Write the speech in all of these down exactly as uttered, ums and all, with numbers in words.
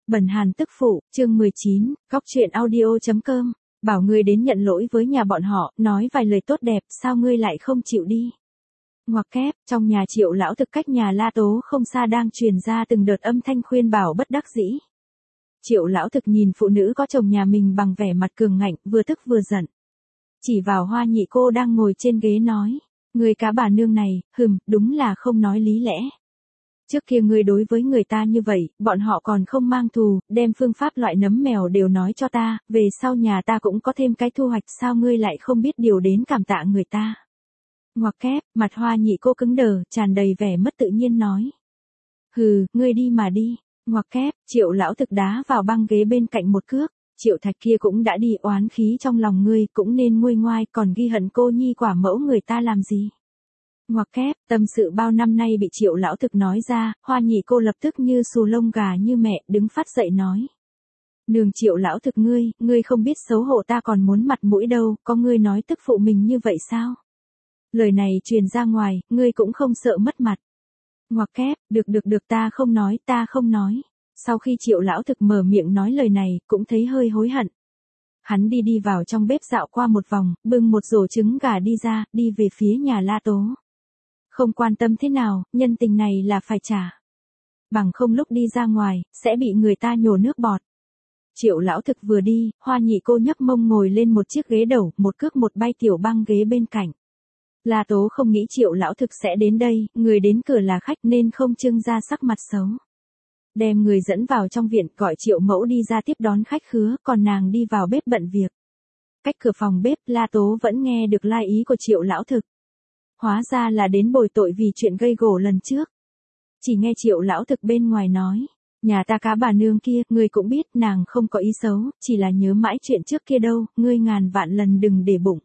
Bần Hàn tức phụ, chương mười chín, góc truyện audio.com, bảo ngươi đến nhận lỗi với nhà bọn họ, nói vài lời tốt đẹp, sao ngươi lại không chịu đi. Ngoặc kép, trong nhà Triệu lão thực cách nhà La Tố không xa đang truyền ra từng đợt âm thanh khuyên bảo bất đắc dĩ. Triệu lão thực nhìn phụ nữ có chồng nhà mình bằng vẻ mặt cường ngạnh, vừa tức vừa giận. Chỉ vào Hoa nhị cô đang ngồi trên ghế nói, người cá bà nương này, hừm, đúng là không nói lý lẽ. Trước kia ngươi đối với người ta như vậy, bọn họ còn không mang thù, đem phương pháp loại nấm mèo đều nói cho ta, về sau nhà ta cũng có thêm cái thu hoạch, sao ngươi lại không biết điều đến cảm tạ người ta. Ngoặc kép, mặt Hoa nhị cô cứng đờ, tràn đầy vẻ mất tự nhiên nói. Hừ, ngươi đi mà đi. Ngoặc kép, Triệu lão thực đá vào băng ghế bên cạnh một cước. Triệu Thạch kia cũng đã đi, oán khí trong lòng ngươi, cũng nên nguôi ngoai, còn ghi hận cô nhi quả mẫu người ta làm gì. Ngoặc kép, tâm sự bao năm nay bị Triệu lão thực nói ra, Hoa nhị cô lập tức như xù lông gà như mẹ, đứng phát dậy nói. Nương Triệu lão thực ngươi, ngươi không biết xấu hổ ta còn muốn mặt mũi đâu, có ngươi nói tức phụ mình như vậy sao? Lời này truyền ra ngoài, ngươi cũng không sợ mất mặt. Ngoặc kép, được được được ta không nói, ta không nói. Sau khi Triệu lão thực mở miệng nói lời này, cũng thấy hơi hối hận. Hắn đi đi vào trong bếp dạo qua một vòng, bưng một rổ trứng gà đi ra, đi về phía nhà La Tố. Không quan tâm thế nào, nhân tình này là phải trả. Bằng không lúc đi ra ngoài, sẽ bị người ta nhổ nước bọt. Triệu lão thực vừa đi, Hoa nhị cô nhấc mông ngồi lên một chiếc ghế đầu, một cước một bay tiểu băng ghế bên cạnh. La Tố không nghĩ Triệu lão thực sẽ đến đây, người đến cửa là khách nên không trưng ra sắc mặt xấu. Đem người dẫn vào trong viện, gọi Triệu mẫu đi ra tiếp đón khách khứa, còn nàng đi vào bếp bận việc. Cách cửa phòng bếp, La Tố vẫn nghe được lai ý của Triệu lão thực. Hóa ra là đến bồi tội vì chuyện gây gổ lần trước. Chỉ nghe Triệu lão thực bên ngoài nói, nhà ta cá bà nương kia, ngươi cũng biết nàng không có ý xấu, chỉ là nhớ mãi chuyện trước kia đâu, ngươi ngàn vạn lần đừng để bụng.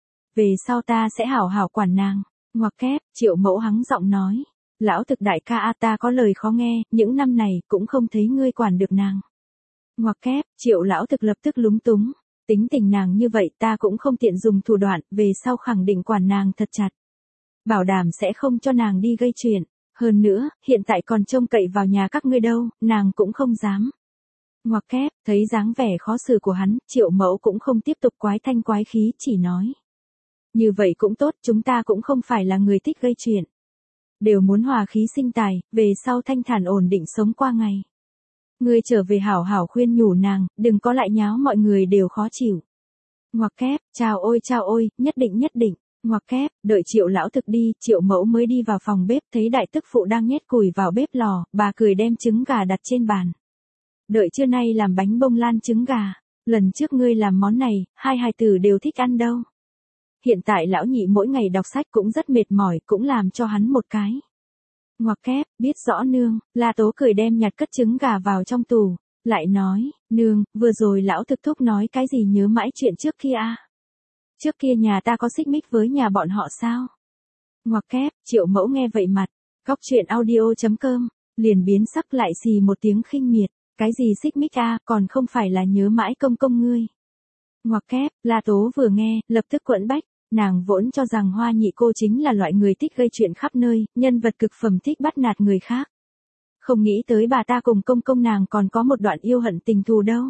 Về sau ta sẽ hảo hảo quản nàng. Ngoặc kép, Triệu mẫu hắng giọng nói, lão thực đại ca a ta có lời khó nghe, những năm này cũng không thấy ngươi quản được nàng. Ngoặc kép, Triệu lão thực lập tức lúng túng, tính tình nàng như vậy ta cũng không tiện dùng thủ đoạn, về sau khẳng định quản nàng thật chặt. Bảo đảm sẽ không cho nàng đi gây chuyện, hơn nữa, hiện tại còn trông cậy vào nhà các ngươi đâu, nàng cũng không dám. Ngoặc kép, thấy dáng vẻ khó xử của hắn, Triệu mẫu cũng không tiếp tục quái thanh quái khí, chỉ nói. Như vậy cũng tốt, chúng ta cũng không phải là người thích gây chuyện. Đều muốn hòa khí sinh tài, về sau thanh thản ổn định sống qua ngày. Ngươi trở về hảo hảo khuyên nhủ nàng, đừng có lại nháo mọi người đều khó chịu. Ngoặc kép, chào ôi chào ôi, nhất định nhất định. Ngoặc kép, đợi Triệu lão thực đi, Triệu mẫu mới đi vào phòng bếp, thấy đại tức phụ đang nhét củi vào bếp lò, bà cười đem trứng gà đặt trên bàn. Đợi trưa nay làm bánh bông lan trứng gà, lần trước ngươi làm món này, hai hài tử đều thích ăn đâu. Hiện tại lão nhị mỗi ngày đọc sách cũng rất mệt mỏi, cũng làm cho hắn một cái. Ngoặc kép, biết rõ nương, La Tố cười đem nhặt cất trứng gà vào trong tủ, lại nói, nương, vừa rồi lão thực thúc nói cái gì nhớ mãi chuyện trước kia à? Trước kia nhà ta có xích mích với nhà bọn họ sao? Ngoặc kép, Triệu mẫu nghe vậy mặt, góc truyện audio.com, liền biến sắc lại xì một tiếng khinh miệt, cái gì xích mích à, còn không phải là nhớ mãi công công ngươi. Ngoặc kép, La Tố vừa nghe, lập tức quẫn bách, nàng vốn cho rằng Hoa nhị cô chính là loại người thích gây chuyện khắp nơi, nhân vật cực phẩm thích bắt nạt người khác. Không nghĩ tới bà ta cùng công công nàng còn có một đoạn yêu hận tình thù đâu.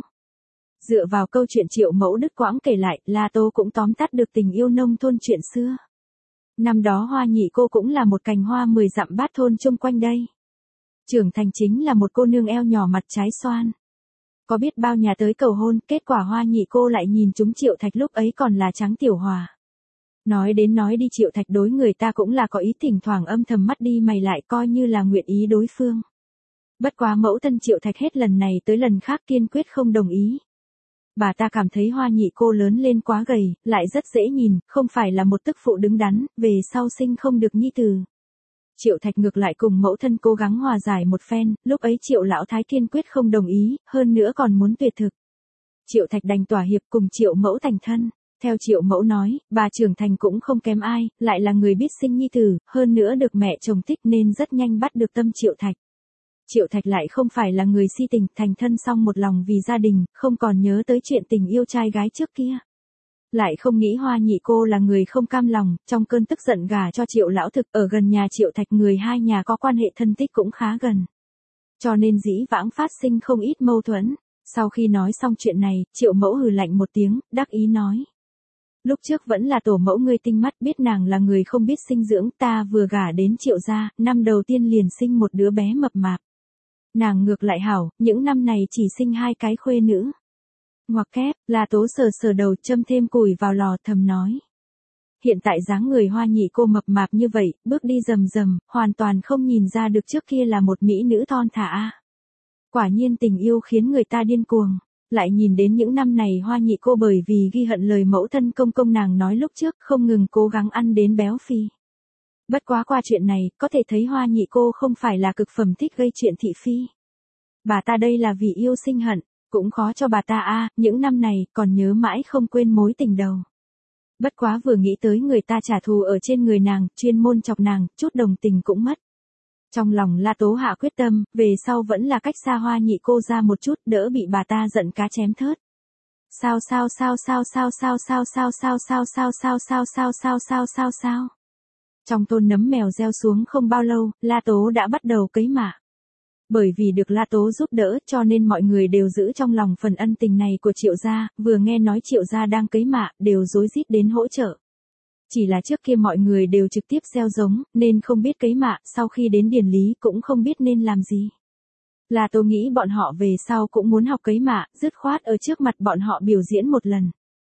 Dựa vào câu chuyện Triệu mẫu đứt quãng kể lại, La Tố cũng tóm tắt được tình yêu nông thôn chuyện xưa. Năm đó Hoa nhị cô cũng là một cành hoa mười dặm bát thôn chung quanh đây. Trưởng thành chính là một cô nương eo nhỏ mặt trái xoan. Có biết bao nhà tới cầu hôn, kết quả Hoa nhị cô lại nhìn chúng Triệu Thạch lúc ấy còn là trắng tiểu hòa. Nói đến nói đi Triệu Thạch đối người ta cũng là có ý, thỉnh thoảng âm thầm mắt đi mày lại coi như là nguyện ý đối phương. Bất quá mẫu thân Triệu Thạch hết lần này tới lần khác kiên quyết không đồng ý. Bà ta cảm thấy Hoa nhị cô lớn lên quá gầy, lại rất dễ nhìn, không phải là một tức phụ đứng đắn, về sau sinh không được nhi tử. Triệu Thạch ngược lại cùng mẫu thân cố gắng hòa giải một phen, lúc ấy Triệu lão thái kiên quyết không đồng ý, hơn nữa còn muốn tuyệt thực. Triệu Thạch đành tỏa hiệp cùng Triệu mẫu thành thân. Theo Triệu mẫu nói, bà trưởng thành cũng không kém ai, lại là người biết sinh nhi tử, hơn nữa được mẹ chồng thích nên rất nhanh bắt được tâm Triệu Thạch. Triệu Thạch lại không phải là người si tình, thành thân xong một lòng vì gia đình, không còn nhớ tới chuyện tình yêu trai gái trước kia. Lại không nghĩ Hoa nhị cô là người không cam lòng, trong cơn tức giận gả cho Triệu lão thực, ở gần nhà Triệu Thạch, người hai nhà có quan hệ thân tích cũng khá gần. cho nên dĩ vãng phát sinh không ít mâu thuẫn. Sau khi nói xong chuyện này, Triệu Mẫu hừ lạnh một tiếng, đắc ý nói. Lúc trước vẫn là tổ mẫu ngươi tinh mắt, biết nàng là người không biết sinh dưỡng, ta vừa gả đến Triệu gia, năm đầu tiên liền sinh một đứa bé mập mạp. Nàng ngược lại hảo, những năm này chỉ sinh hai cái khuê nữ. Ngoặc kép, La Tố sờ sờ đầu châm thêm củi vào lò thầm nói. Hiện tại dáng người Hoa Nhị cô mập mạp như vậy, bước đi rầm rầm, hoàn toàn không nhìn ra được trước kia là một mỹ nữ thon thả a. Quả nhiên tình yêu khiến người ta điên cuồng. Lại nhìn đến những năm này Hoa Nhị cô bởi vì ghi hận lời mẫu thân công công nàng nói lúc trước không ngừng cố gắng ăn đến béo phì. Bất quá qua chuyện này, có thể thấy Hoa Nhị cô không phải là cực phẩm thích gây chuyện thị phi. Bà ta đây là vì yêu sinh hận, cũng khó cho bà ta a, những năm này còn nhớ mãi không quên mối tình đầu. Bất quá vừa nghĩ tới người ta trả thù ở trên người nàng, chuyên môn chọc nàng, chút đồng tình cũng mất. Trong lòng La Tố hạ quyết tâm, về sau vẫn là cách xa Hoa Nhị cô ra một chút, đỡ bị bà ta giận cá chém thớt. Sao sao sao sao sao sao sao sao sao sao sao sao sao sao sao sao sao sao. Trong thôn nấm mèo gieo xuống không bao lâu, La Tố đã bắt đầu cấy mạ. Bởi vì được La Tố giúp đỡ cho nên mọi người đều giữ trong lòng phần ân tình này của Triệu gia, vừa nghe nói Triệu gia đang cấy mạ, đều rối rít đến hỗ trợ. Chỉ là trước kia mọi người đều trực tiếp gieo giống, nên không biết cấy mạ, sau khi đến điền lý cũng không biết nên làm gì. La Tố nghĩ bọn họ về sau cũng muốn học cấy mạ, dứt khoát ở trước mặt bọn họ biểu diễn một lần.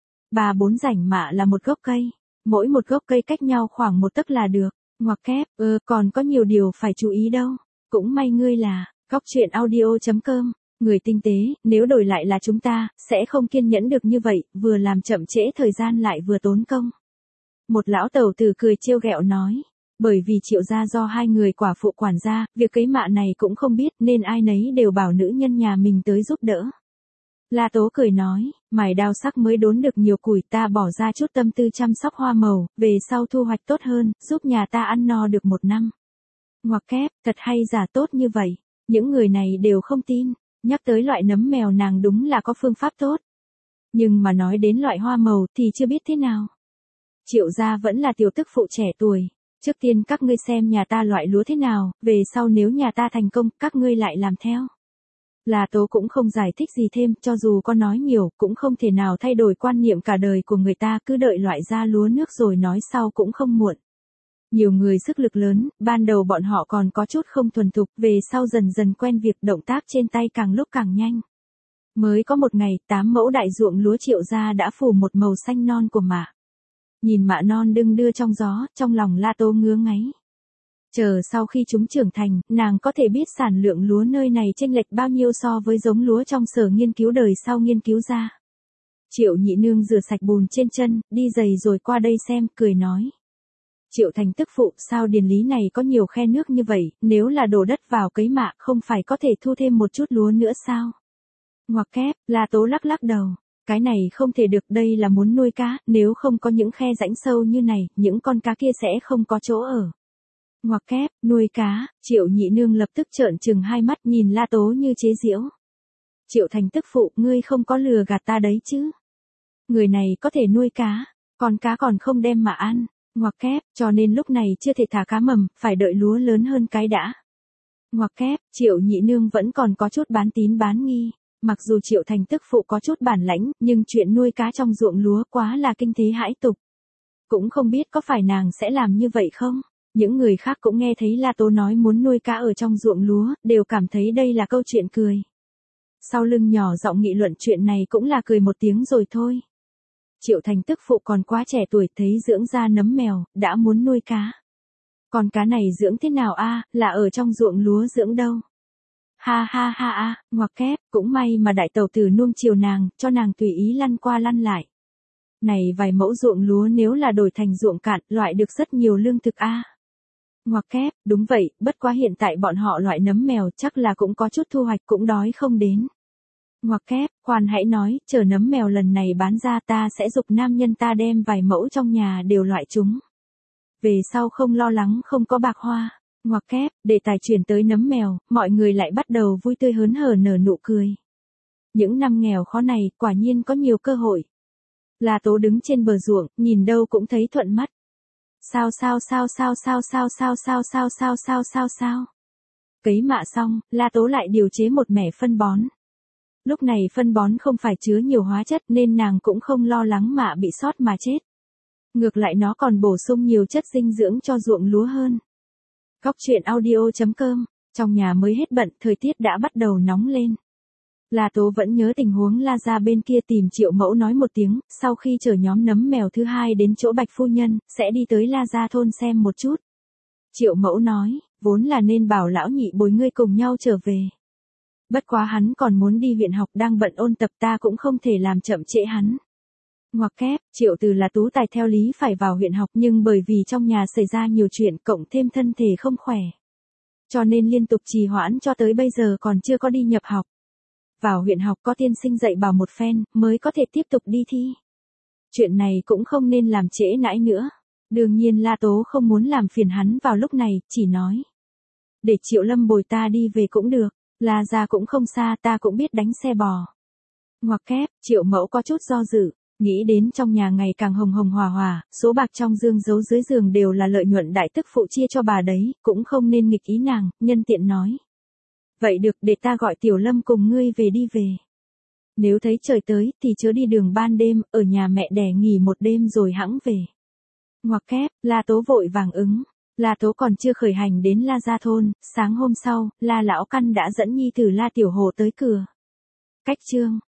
Ba bốn rảnh mạ là một gốc cây, mỗi một gốc cây cách nhau khoảng một tấc là được, ngoặc kép, ơ, còn có nhiều điều phải chú ý đâu. Cũng may ngươi là, góc truyện audio chấm com, người tinh tế, nếu đổi lại là chúng ta, sẽ không kiên nhẫn được như vậy, vừa làm chậm trễ thời gian lại vừa tốn công. Một lão tẩu tử cười trêu ghẹo nói, bởi vì Triệu gia do hai người quả phụ quản gia, việc cấy mạ này cũng không biết nên ai nấy đều bảo nữ nhân nhà mình tới giúp đỡ. La Tố cười nói, mài đao sắc mới đốn được nhiều củi, ta bỏ ra chút tâm tư chăm sóc hoa màu, về sau thu hoạch tốt hơn, giúp nhà ta ăn no được một năm. Ngoặc kép, thật hay giả tốt như vậy, những người này đều không tin, nhắc tới loại nấm mèo nàng đúng là có phương pháp tốt. Nhưng mà nói đến loại hoa màu thì chưa biết thế nào. Triệu gia vẫn là tiểu tức phụ trẻ tuổi, trước tiên các ngươi xem nhà ta loại lúa thế nào, về sau nếu nhà ta thành công, các ngươi lại làm theo. La Tố cũng không giải thích gì thêm, cho dù có nói nhiều, cũng không thể nào thay đổi quan niệm cả đời của người ta, cứ đợi loại ra lúa nước rồi nói sau cũng không muộn. Nhiều người sức lực lớn, ban đầu bọn họ còn có chút không thuần thục, về sau dần dần quen việc động tác trên tay càng lúc càng nhanh. Mới có một ngày, tám mẫu đại ruộng lúa Triệu gia đã phủ một màu xanh non của mạ. Nhìn mạ non đưng đưa trong gió, trong lòng La Tố ngứa ngáy. Chờ sau khi chúng trưởng thành, nàng có thể biết sản lượng lúa nơi này chênh lệch bao nhiêu so với giống lúa trong sở nghiên cứu đời sau nghiên cứu ra. Triệu nhị nương rửa sạch bùn trên chân, đi giày rồi qua đây xem, cười nói. Triệu thành tức phụ, sao điền lý này có nhiều khe nước như vậy, nếu là đổ đất vào cấy mạ không phải có thể thu thêm một chút lúa nữa sao? Ngoặc kép, La Tố lắc lắc đầu. Cái này không thể được, đây là muốn nuôi cá, nếu không có những khe rãnh sâu như này, những con cá kia sẽ không có chỗ ở. Ngoặc kép, nuôi cá, Triệu nhị nương lập tức trợn trừng hai mắt nhìn La Tố như chế giễu. Triệu thành tức phụ, ngươi không có lừa gạt ta đấy chứ? Người này có thể nuôi cá, còn cá còn không đem mà ăn. Ngoặc kép, cho nên lúc này chưa thể thả cá mầm, phải đợi lúa lớn hơn cái đã. Ngoặc kép, Triệu nhị nương vẫn còn có chút bán tín bán nghi. Mặc dù Triệu thành tức phụ có chút bản lãnh, nhưng chuyện nuôi cá trong ruộng lúa quá là kinh thế hãi tục. Cũng không biết có phải nàng sẽ làm như vậy không? Những người khác cũng nghe thấy La Tố nói muốn nuôi cá ở trong ruộng lúa, đều cảm thấy đây là câu chuyện cười. Sau lưng nhỏ giọng nghị luận chuyện này cũng là cười một tiếng rồi thôi. Triệu thành tức phụ còn quá trẻ tuổi, thấy dưỡng ra nấm mèo, đã muốn nuôi cá. Còn cá này dưỡng thế nào a, là ở trong ruộng lúa dưỡng đâu? Ha ha ha a, ngoặc kép, cũng may mà đại tẩu tử nuông chiều nàng, cho nàng tùy ý lăn qua lăn lại. Này vài mẫu ruộng lúa nếu là đổi thành ruộng cạn, loại được rất nhiều lương thực a. Ngoặc kép, đúng vậy, bất quá hiện tại bọn họ loại nấm mèo chắc là cũng có chút thu hoạch, cũng đói không đến. Ngoặc kép, khoan hãy nói, chờ nấm mèo lần này bán ra ta sẽ giục nam nhân ta đem vài mẫu trong nhà đều loại chúng. Về sau không lo lắng không có bạc hoa. Ngoặc kép, để tài chuyển tới nấm mèo, mọi người lại bắt đầu vui tươi hớn hở nở nụ cười. Những năm nghèo khó này, quả nhiên có nhiều cơ hội. La Tố đứng trên bờ ruộng, nhìn đâu cũng thấy thuận mắt. Sao sao sao sao sao sao sao sao sao sao sao sao sao. Cấy mạ xong, La Tố lại điều chế một mẻ phân bón. Lúc này phân bón không phải chứa nhiều hóa chất nên nàng cũng không lo lắng mạ bị sót mà chết. Ngược lại nó còn bổ sung nhiều chất dinh dưỡng cho ruộng lúa hơn. Góc truyện audio chấm com, trong nhà mới hết bận, thời tiết đã bắt đầu nóng lên. La Tố vẫn nhớ tình huống La gia bên kia tìm Triệu Mẫu nói một tiếng, sau khi chở nhóm nấm mèo thứ hai đến chỗ Bạch phu nhân, sẽ đi tới La gia thôn xem một chút. Triệu Mẫu nói, vốn là nên bảo lão nhị bồi ngươi cùng nhau trở về. Bất quá hắn còn muốn đi huyện học đang bận ôn tập, ta cũng không thể làm chậm trễ hắn. Ngoặc kép, Triệu Từ là tú tài theo lý phải vào huyện học nhưng bởi vì trong nhà xảy ra nhiều chuyện cộng thêm thân thể không khỏe. Cho nên liên tục trì hoãn cho tới bây giờ còn chưa có đi nhập học. Vào huyện học có tiên sinh dạy bảo một phen mới có thể tiếp tục đi thi. Chuyện này cũng không nên làm trễ nãi nữa. Đương nhiên La Tố không muốn làm phiền hắn vào lúc này, chỉ nói. Để Triệu Lâm bồi ta đi về cũng được, La gia cũng không xa, ta cũng biết đánh xe bò. Ngoặc kép, Triệu Mẫu có chút do dự, nghĩ đến trong nhà ngày càng hồng hồng hòa hòa, số bạc trong dương giấu dưới giường đều là lợi nhuận đại tức phụ chia cho bà đấy, cũng không nên nghịch ý nàng, nhân tiện nói. Vậy được, để ta gọi Tiểu Lâm cùng ngươi về đi về. Nếu thấy trời tới thì chớ đi đường ban đêm, ở nhà mẹ đẻ nghỉ một đêm rồi hẵng về. Ngoặc kép, La Tố vội vàng ứng. La Tố còn chưa khởi hành đến La gia thôn, sáng hôm sau, La Lão Căn đã dẫn nhi tử La Tiểu Hồ tới cửa. Cách chương